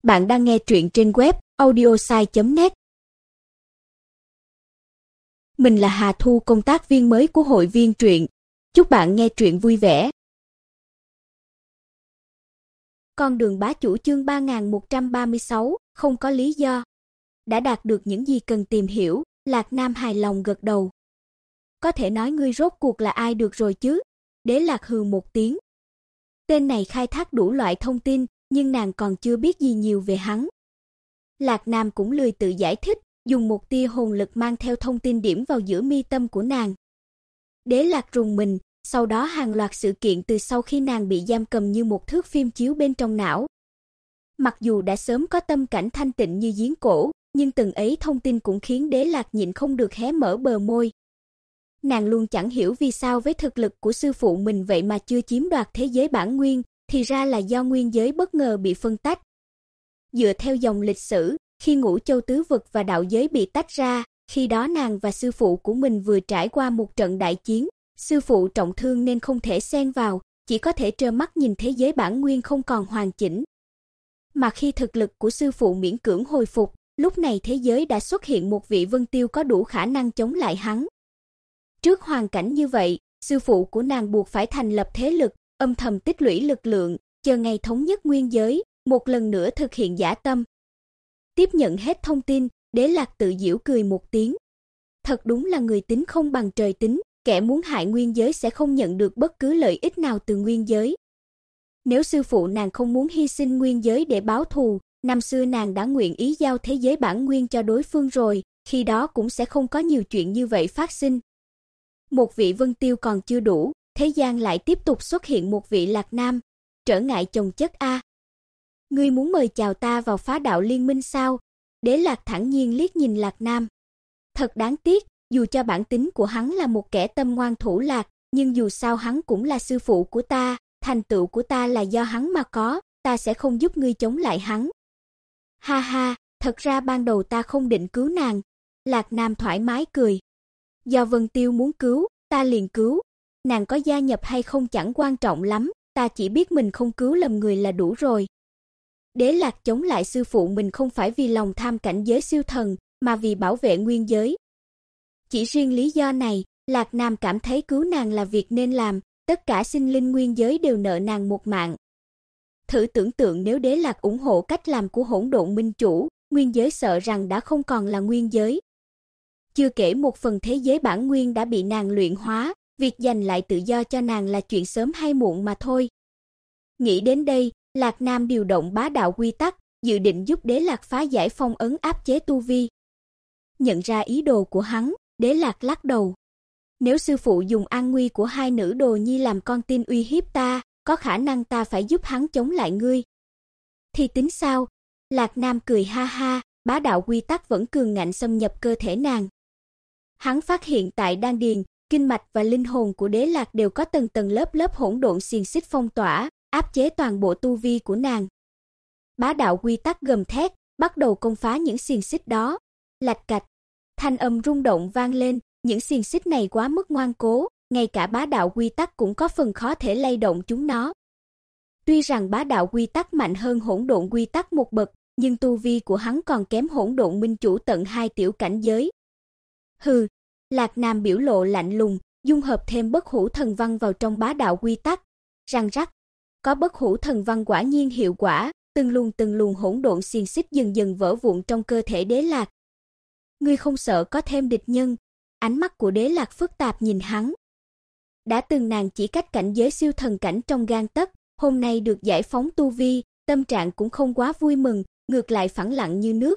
Bạn đang nghe truyện trên web audiosai.net. Mình là Hà Thu, công tác viên mới của hội viên truyện. Chúc bạn nghe truyện vui vẻ. Con đường bá chủ chương 3136, không có lý do. Đã đạt được những gì cần tìm hiểu, Lạc Nam hài lòng gật đầu. Có thể nói ngươi rốt cuộc là ai được rồi chứ? Đế Lạc hừ một tiếng. Tên này khai thác đủ loại thông tin, nhưng nàng còn chưa biết gì nhiều về hắn. Lạc Nam cũng lười tự giải thích, dùng một tia hồn lực mang theo thông tin điểm vào giữa mi tâm của nàng. Đế Lạc rùng mình, sau đó hàng loạt sự kiện từ sau khi nàng bị giam cầm như một thước phim chiếu bên trong não. Mặc dù đã sớm có tâm cảnh thanh tịnh như giếng cổ, nhưng từng ấy thông tin cũng khiến Đế Lạc nhịn không được hé mở bờ môi. Nàng luôn chẳng hiểu vì sao với thực lực của sư phụ mình vậy mà chưa chiếm đoạt thế giới bản nguyên, thì ra là do nguyên giới bất ngờ bị phân tách. Dựa theo dòng lịch sử, khi Ngũ Châu tứ vực và đạo giới bị tách ra, khi đó nàng và sư phụ của mình vừa trải qua một trận đại chiến, sư phụ trọng thương nên không thể xen vào, chỉ có thể trơ mắt nhìn thế giới bản nguyên không còn hoàn chỉnh. Mà khi thực lực của sư phụ miễn cưỡng hồi phục, lúc này thế giới đã xuất hiện một vị Vân Tiêu có đủ khả năng chống lại hắn. Trước hoàn cảnh như vậy, sư phụ của nàng buộc phải thành lập thế lực, âm thầm tích lũy lực lượng, chờ ngày thống nhất nguyên giới, một lần nữa thực hiện dã tâm. Tiếp nhận hết thông tin, Đế Lạc tự giễu cười một tiếng. Thật đúng là người tính không bằng trời tính, kẻ muốn hại nguyên giới sẽ không nhận được bất cứ lợi ích nào từ nguyên giới. Nếu sư phụ nàng không muốn hy sinh nguyên giới để báo thù, năm xưa nàng đã nguyện ý giao thế giới bản nguyên cho đối phương rồi, khi đó cũng sẽ không có nhiều chuyện như vậy phát sinh. Một vị Vân Tiêu còn chưa đủ, thế gian lại tiếp tục xuất hiện một vị Lạc Nam, trở ngại chồng chất a. Ngươi muốn mời chào ta vào Phá Đạo Liên Minh sao? Đế Lạc thản nhiên liếc nhìn Lạc Nam. Thật đáng tiếc, dù cho bản tính của hắn là một kẻ tâm ngoan thủ lạc, nhưng dù sao hắn cũng là sư phụ của ta, thành tựu của ta là do hắn mà có, ta sẽ không giúp ngươi chống lại hắn. Ha ha, thật ra ban đầu ta không định cứu nàng. Lạc Nam thoải mái cười. Do Vân Tiêu muốn cứu, ta liền cứu. Nàng có gia nhập hay không chẳng quan trọng lắm, ta chỉ biết mình không cứu lầm người là đủ rồi. Đế Lạc chống lại sư phụ mình không phải vì lòng tham cảnh giới siêu thần, mà vì bảo vệ nguyên giới. Chỉ riêng lý do này, Lạc Nam cảm thấy cứu nàng là việc nên làm, tất cả sinh linh nguyên giới đều nợ nàng một mạng. Thử tưởng tượng nếu Đế Lạc ủng hộ cách làm của Hỗn Độn Minh Chủ, nguyên giới sợ rằng đã không còn là nguyên giới. Chưa kể một phần thế giới bản nguyên đã bị nàng luyện hóa, việc giành lại tự do cho nàng là chuyện sớm hay muộn mà thôi. Nghĩ đến đây, Lạc Nam điều động bá đạo quy tắc, dự định giúp Đế Lạc phá giải phong ấn áp chế tu vi. Nhận ra ý đồ của hắn, Đế Lạc lắc đầu. Nếu sư phụ dùng an nguy của hai nữ đồ nhi làm con tin uy hiếp ta, có khả năng ta phải giúp hắn chống lại ngươi. Thì tính sao? Lạc Nam cười ha ha, bá đạo quy tắc vẫn cường ngạnh xâm nhập cơ thể nàng. Hắn phát hiện tại đan điền, kinh mạch và linh hồn của Đế Lạc đều có tầng tầng lớp lớp hỗn độn xiềng xích phong tỏa, áp chế toàn bộ tu vi của nàng. Bá đạo quy tắc gầm thét, bắt đầu công phá những xiềng xích đó. Lạch cạch, thanh âm rung động vang lên, những xiềng xích này quá mức ngoan cố, ngay cả bá đạo quy tắc cũng có phần khó thể lay động chúng nó. Tuy rằng bá đạo quy tắc mạnh hơn hỗn độn quy tắc một bậc, nhưng tu vi của hắn còn kém Hỗn Độn Minh Chủ tận 2 tiểu cảnh giới. Hừ, Lạc Nam biểu lộ lạnh lùng, dung hợp thêm bất hủ thần văn vào trong bá đạo quy tắc. Răng rắc, có bất hủ thần văn quả nhiên hiệu quả, từng luồng hỗn độn xiềng xích dần dần vỡ vụn trong cơ thể Đế Lạc. Ngươi không sợ có thêm địch nhân? Ánh mắt của Đế Lạc phức tạp nhìn hắn. Đã từng nàng chỉ cách cảnh giới siêu thần cảnh trong gang tấc, hôm nay được giải phóng tu vi, tâm trạng cũng không quá vui mừng, ngược lại phẳng lặng như nước.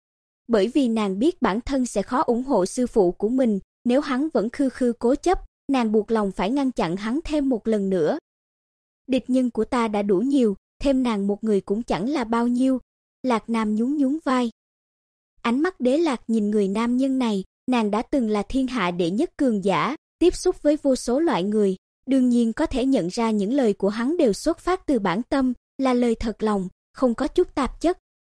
Bởi vì nàng biết bản thân sẽ khó ủng hộ sư phụ của mình, nếu hắn vẫn khư khư cố chấp, nàng buộc lòng phải ngăn chặn hắn thêm một lần nữa. Địch nhân của ta đã đủ nhiều, thêm nàng một người cũng chẳng là bao nhiêu. Lạc Nam nhún nhún vai. Ánh mắt Đế Lạc nhìn người nam nhân này, nàng đã từng là thiên hạ đệ nhất cường giả, tiếp xúc với vô số loại người, đương nhiên có thể nhận ra những lời của hắn đều xuất phát từ bản tâm, là lời thật lòng, không có chút tạp chất.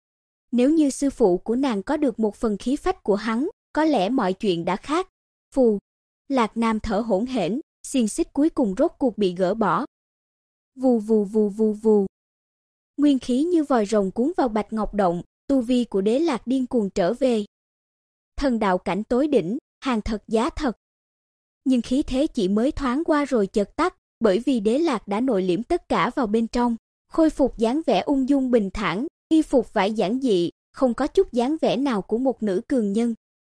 Nếu như sư phụ của nàng có được một phần khí phách của hắn, có lẽ mọi chuyện đã khác. Phù, Lạc Nam thở hổn hển, xiềng xích cuối cùng rốt cuộc bị gỡ bỏ. Vù vù vù vù vù. Nguyên khí như vòi rồng cuốn vào Bạch Ngọc Động, tu vi của Đế Lạc điên cuồng trở về. Thần đạo cảnh tối đỉnh, hàng thật giá thật. Nhưng khí thế chỉ mới thoáng qua rồi chợt tắt, bởi vì Đế Lạc đã nội liễm tất cả vào bên trong, khôi phục dáng vẻ ung dung bình thản, y phục vải giản dị, không có chút dáng vẻ nào của một nữ cường nhân.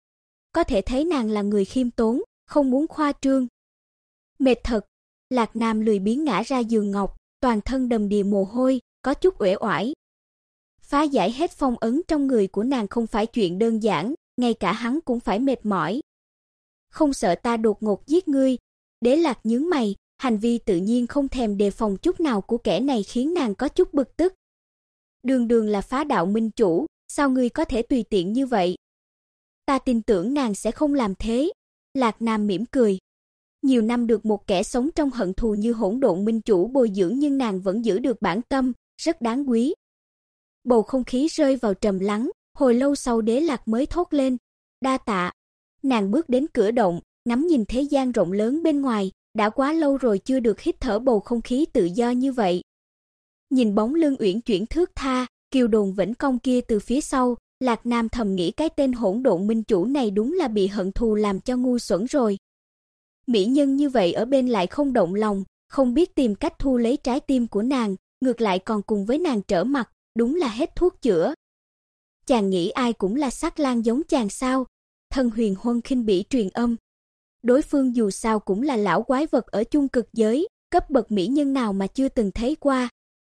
Có thể thấy nàng là người khiêm tốn, không muốn khoa trương. Mệt thật, Lạc Nam lười biếng ngã ra giường ngọc, toàn thân đầm đìa mồ hôi, có chút uể oải. Phá giải hết phong ấn trong người của nàng không phải chuyện đơn giản, ngay cả hắn cũng phải mệt mỏi. Không sợ ta đột ngột giết ngươi? Đế Lạc nhướng mày, hành vi tự nhiên không thèm đề phòng chút nào của kẻ này khiến nàng có chút bực tức. Đường đường là phá đạo minh chủ, sao ngươi có thể tùy tiện như vậy? Ta tin tưởng nàng sẽ không làm thế. Lạc Nam mỉm cười. Nhiều năm được một kẻ sống trong hận thù như Hỗn Độn minh chủ bồi dưỡng nhưng nàng vẫn giữ được bản tâm, rất đáng quý. Bầu không khí rơi vào trầm lắng, hồi lâu sau Đế Lạc mới thốt lên, đa tạ. Nàng bước đến cửa động, ngắm nhìn thế gian rộng lớn bên ngoài, đã quá lâu rồi chưa được hít thở bầu không khí tự do như vậy. Nhìn bóng lưng uyển chuyển thướt tha, kiều đồn vĩnh công kia từ phía sau, Lạc Nam thầm nghĩ cái tên Hỗn Độn minh chủ này đúng là bị hận thù làm cho ngu xuẩn rồi. Mỹ nhân như vậy ở bên lại không động lòng, không biết tìm cách thu lấy trái tim của nàng, ngược lại còn cùng với nàng trở mặt, đúng là hết thuốc chữa. Chàng nghĩ ai cũng là sắc lang giống chàng sao? Thân Huyền Huân khinh bỉ truyền âm. Đối phương dù sao cũng là lão quái vật ở chung cực giới, cấp bậc mỹ nhân nào mà chưa từng thấy qua.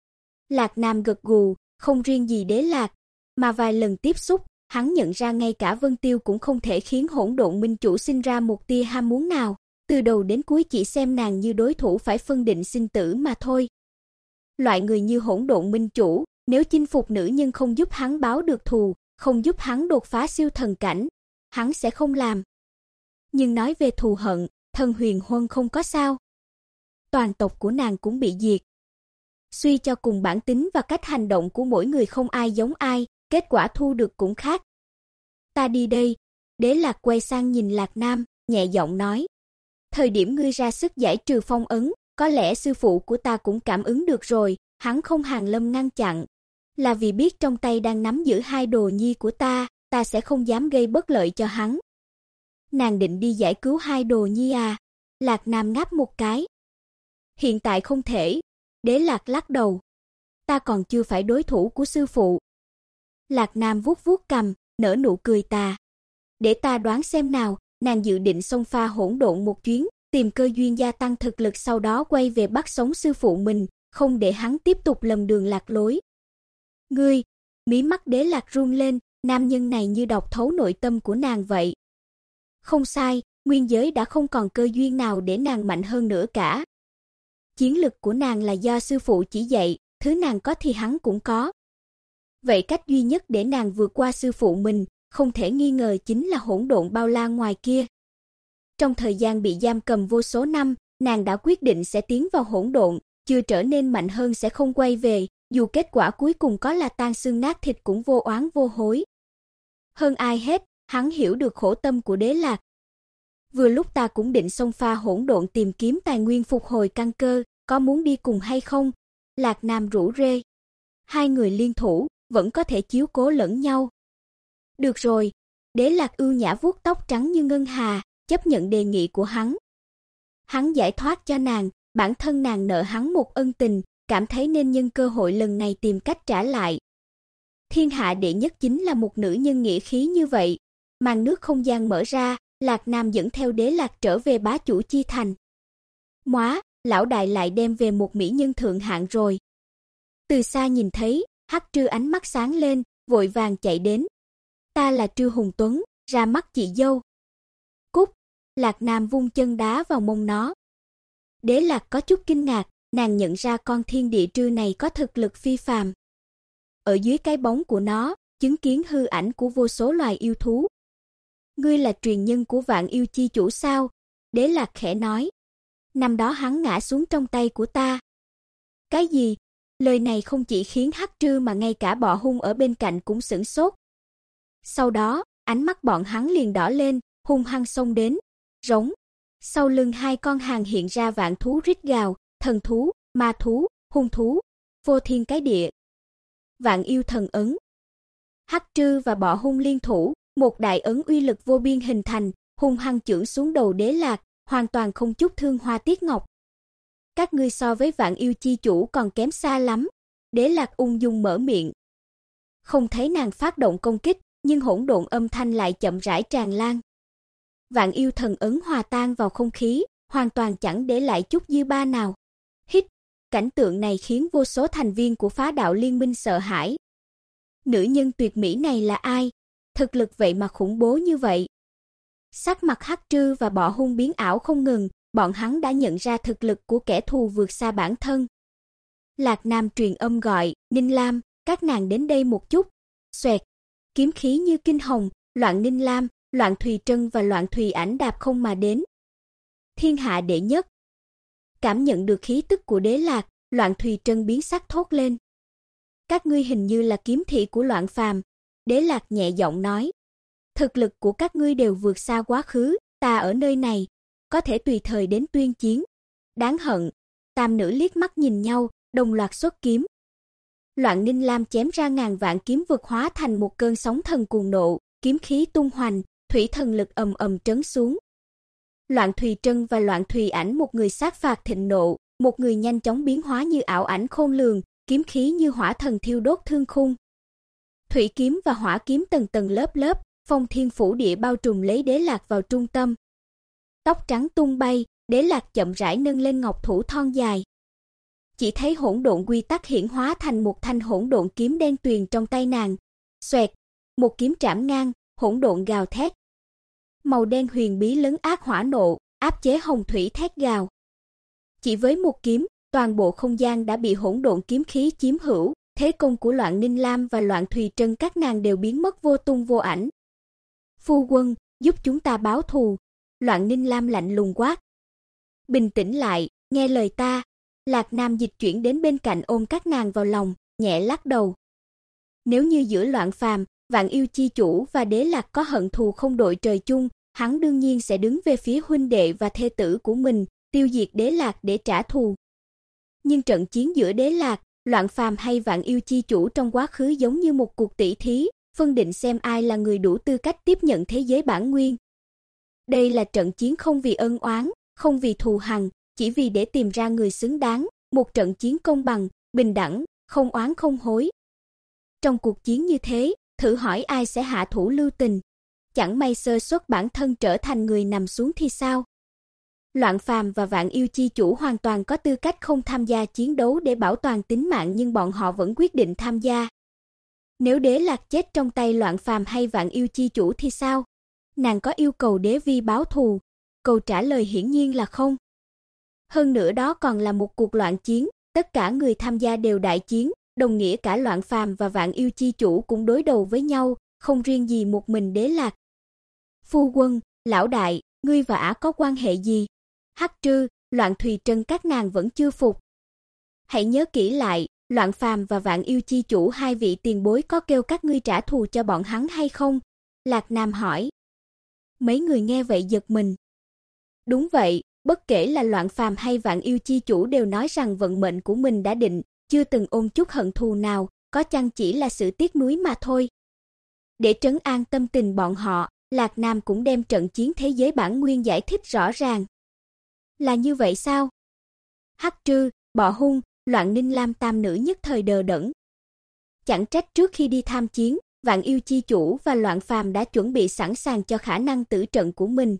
Lạc Nam gật gù, không riêng gì Đế Lạc, mà vài lần tiếp xúc, hắn nhận ra ngay cả Vân Tiêu cũng không thể khiến Hỗn Độn minh chủ sinh ra một tia ham muốn nào, từ đầu đến cuối chỉ xem nàng như đối thủ phải phân định sinh tử mà thôi. Loại người như Hỗn Độn minh chủ, nếu chinh phục nữ nhân không giúp hắn báo được thù, không giúp hắn đột phá siêu thần cảnh, hắn sẽ không làm. Nhưng nói về thù hận, Thân Huyền Huân không có sao. Toàn tộc của nàng cũng bị diệt. Suy cho cùng bản tính và cách hành động của mỗi người không ai giống ai, kết quả thu được cũng khác. Ta đi đây. Đế Lạc quay sang nhìn Lạc Nam, nhẹ giọng nói. Thời điểm ngươi ra sức giải trừ phong ấn, có lẽ sư phụ của ta cũng cảm ứng được rồi, hắn không hàng lâm ngăn chặn. Là vì biết trong tay đang nắm giữ hai đồ nhi của ta sẽ không dám gây bất lợi cho hắn. Nàng định đi giải cứu hai đồ nhi à? Lạc Nam ngáp một cái. Hiện tại không thể. Đế Lạc lắc đầu. Ta còn chưa phải đối thủ của sư phụ. Lạc Nam vuốt vuốt cằm, nở nụ cười tà. Để ta đoán xem nào, nàng dự định xông pha Hỗn Độn một chuyến, tìm cơ duyên gia tăng thực lực sau đó quay về bắt sống sư phụ mình, không để hắn tiếp tục lầm đường lạc lối. Ngươi, mí mắt Đế Lạc run lên, nam nhân này như đọc thấu nội tâm của nàng vậy. Không sai, nguyên giới đã không còn cơ duyên nào để nàng mạnh hơn nữa cả. Chiến lực của nàng là do sư phụ chỉ dạy, thứ nàng có thì hắn cũng có. Vậy cách duy nhất để nàng vượt qua sư phụ mình, không thể nghi ngờ chính là hỗn độn bao la ngoài kia. Trong thời gian bị giam cầm vô số năm, nàng đã quyết định sẽ tiến vào hỗn độn, chưa trở nên mạnh hơn sẽ không quay về, dù kết quả cuối cùng có là tan xương nát thịt cũng vô oán vô hối. Hơn ai hết, hắn hiểu được khổ tâm của Đế Lạc. Vừa lúc ta cũng định xông pha hỗn độn tìm kiếm tài nguyên phục hồi căn cơ, có muốn đi cùng hay không? Lạc Nam rủ rê. Hai người liên thủ, vẫn có thể chiếu cố lẫn nhau. Được rồi, Đế Lạc ưu nhã vuốt tóc trắng như ngân hà, chấp nhận đề nghị của hắn. Hắn giải thoát cho nàng, bản thân nàng nợ hắn một ân tình, cảm thấy nên nhân cơ hội lần này tìm cách trả lại. Thiên hạ đệ nhất chính là một nữ nhân nghĩa khí như vậy. Màn nước không gian mở ra, Lạc Nam dẫn theo Đế Lạc trở về bá chủ chi thành. Móa, lão đại lại đem về một mỹ nhân thượng hạng rồi. Từ xa nhìn thấy, Hắc Trư ánh mắt sáng lên, vội vàng chạy đến. Ta là Trư Hùng Tuấn, ra mắt chị dâu. Cút, Lạc Nam vung chân đá vào mông nó. Đế Lạc có chút kinh ngạc, nàng nhận ra con thiên địa trư này có thực lực phi phàm. Ở dưới cái bóng của nó, chứng kiến hư ảnh của vô số loài yêu thú. Ngươi là truyền nhân của Vạn Yêu chi chủ sao? Đế Lạc khẽ nói. Năm đó hắn ngã xuống trong tay của ta. Cái gì? Lời này không chỉ khiến Hắc Trư mà ngay cả bọ hung ở bên cạnh cũng sửng sốt. Sau đó, ánh mắt bọn hắn liền đỏ lên, hung hăng xông đến. Rống. Sau lưng hai con hàng hiện ra vạn thú rít gào, thần thú, ma thú, hung thú, vô thiên cái địa. Vạn yêu thần ấn. Hắc Trư và Bọ Hung liên thủ, một đại ấn uy lực vô biên hình thành, hung hăng chưởng xuống đầu Đế Lạc, hoàn toàn không chút thương hoa tiếc ngọc. Các ngươi so với Vạn yêu chi chủ còn kém xa lắm. Đế Lạc ung dung mở miệng. Không thấy nàng phát động công kích, nhưng hỗn độn âm thanh lại chậm rãi tràn lan. Vạn yêu thần ấn hòa tan vào không khí, hoàn toàn chẳng để lại chút dư ba nào. Hít, cảnh tượng này khiến vô số thành viên của Phá Đạo Liên Minh sợ hãi. Nữ nhân tuyệt mỹ này là ai? Thực lực vậy mà khủng bố như vậy. Sắc mặt Hắc Trư và Bọ Hung biến ảo không ngừng, bọn hắn đã nhận ra thực lực của kẻ thù vượt xa bản thân. Lạc Nam truyền âm gọi, Ninh Lam, các nàng đến đây một chút. Xoẹt, kiếm khí như kinh hồng, Loạn Ninh Lam, Loạn Thùy Trân và Loạn Thùy Ảnh đạp không mà đến. Thiên hạ đệ nhất. Cảm nhận được khí tức của Đế Lạc, Loạn Thùy Trân biến sắc thốt lên. Các ngươi hình như là kiếm thị của Loạn Phàm. Đế Lạc nhẹ giọng nói. Thực lực của các ngươi đều vượt xa quá khứ, ta ở nơi này, có thể tùy thời đến tuyên chiến. Đáng hận. Tam nữ liếc mắt nhìn nhau, đồng loạt xuất kiếm. Loạn Ninh Lam chém ra ngàn vạn kiếm vực hóa thành một cơn sóng thần cuồng nộ, kiếm khí tung hoành, thủy thần lực ầm ầm trấn xuống. Loạn Thùy Trân và Loạn Thùy Ảnh một người sát phạt thịnh nộ, một người nhanh chóng biến hóa như ảo ảnh khôn lường, kiếm khí như hỏa thần thiêu đốt thương khung. Thủy kiếm và hỏa kiếm tầng tầng lớp lớp, phong thiên phủ địa bao trùm lấy Đế Lạc vào trung tâm. Tóc trắng tung bay, Đế Lạc chậm rãi nâng lên ngọc thủ thon dài. Chỉ thấy hỗn độn quy tắc hiển hóa thành một thanh hỗn độn kiếm đen tuyền trong tay nàng. Xoẹt, một kiếm trảm ngang, hỗn độn gào thét. Màu đen huyền bí lấn ác hỏa nộ, áp chế hồng thủy thét gào. Chỉ với một kiếm, toàn bộ không gian đã bị hỗn độn kiếm khí chiếm hữu, thế công của Loạn Ninh Lam và Loạn Thùy Trân các nàng đều biến mất vô tung vô ảnh. Phu quân, giúp chúng ta báo thù. Loạn Ninh Lam lạnh lùng quát. Bình tĩnh lại, nghe lời ta. Lạc Nam dịch chuyển đến bên cạnh ôm các nàng vào lòng, nhẹ lắc đầu. Nếu như giữa Loạn Phàm, Vạn yêu chi chủ và Đế Lạc có hận thù không đội trời chung, hắn đương nhiên sẽ đứng về phía huynh đệ và thê tử của mình, tiêu diệt Đế Lạc để trả thù. Nhưng trận chiến giữa Đế Lạc, Loạn Phàm hay Vạn yêu chi chủ trong quá khứ giống như một cuộc tỷ thí, phân định xem ai là người đủ tư cách tiếp nhận thế giới bản nguyên. Đây là trận chiến không vì ân oán, không vì thù hằn, chỉ vì để tìm ra người xứng đáng, một trận chiến công bằng, bình đẳng, không oán không hối. Trong cuộc chiến như thế, thử hỏi ai sẽ hạ thủ lưu tình? Chẳng may sơ suất bản thân trở thành người nằm xuống thì sao? Loạn Phàm và Vạn yêu chi chủ hoàn toàn có tư cách không tham gia chiến đấu để bảo toàn tính mạng, nhưng bọn họ vẫn quyết định tham gia. Nếu Đế Lạc chết trong tay Loạn Phàm hay Vạn yêu chi chủ thì sao? Nàng có yêu cầu Đế Vi báo thù? Câu trả lời hiển nhiên là không. Hơn nữa đó còn là một cuộc loạn chiến, tất cả người tham gia đều đại chiến, đồng nghĩa cả Loạn Phàm và Vạn yêu chi chủ cũng đối đầu với nhau, không riêng gì một mình Đế Lạc. Phu quân, lão đại, ngươi và ả có quan hệ gì? Hắc Trư, Loạn Thùy Trân các nàng vẫn chưa phục. Hãy nhớ kỹ lại, Loạn Phàm và Vạn yêu chi chủ hai vị tiền bối có kêu các ngươi trả thù cho bọn hắn hay không? Lạc Nam hỏi. Mấy người nghe vậy giật mình. Đúng vậy, bất kể là Loạn Phàm hay Vạn yêu chi chủ đều nói rằng vận mệnh của mình đã định, chưa từng ôm chút hận thù nào, có chăng chỉ là sự tiếc nuối mà thôi. Để trấn an tâm tình bọn họ, Lạc Nam cũng đem trận chiến thế giới bản nguyên giải thích rõ ràng. Là như vậy sao? Hắc Trư, Bọ Hung, Loạn Ninh Lam tam nữ nhất thời đờ đẫn. Chẳng trách trước khi đi tham chiến, Vạn yêu chi chủ và Loạn Phàm đã chuẩn bị sẵn sàng cho khả năng tử trận của mình.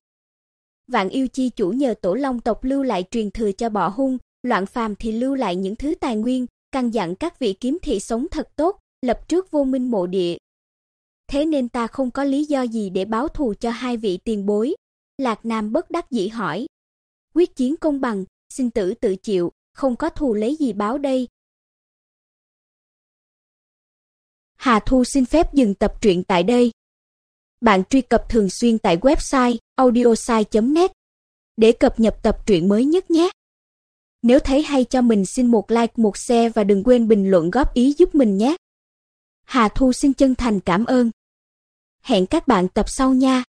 Vạn yêu chi chủ nhờ Tổ Long tộc lưu lại truyền thừa cho Bọ Hung, Loạn Phàm thì lưu lại những thứ tài nguyên, căn dặn các vị kiếm thị sống thật tốt, lập trước vô minh mộ địa. Thế nên ta không có lý do gì để báo thù cho hai vị tiền bối. Lạc Nam bất đắc dĩ hỏi. Quyết chiến công bằng, sinh tử tự chịu, không có thù lấy gì báo đây. Hà Thu xin phép dừng tập truyện tại đây. Bạn truy cập thường xuyên tại website audiosai.net để cập nhật tập truyện mới nhất nhé. Nếu thấy hay cho mình xin một like, một share và đừng quên bình luận góp ý giúp mình nhé. Hà Thu xin chân thành cảm ơn. Hẹn các bạn tập sau nha.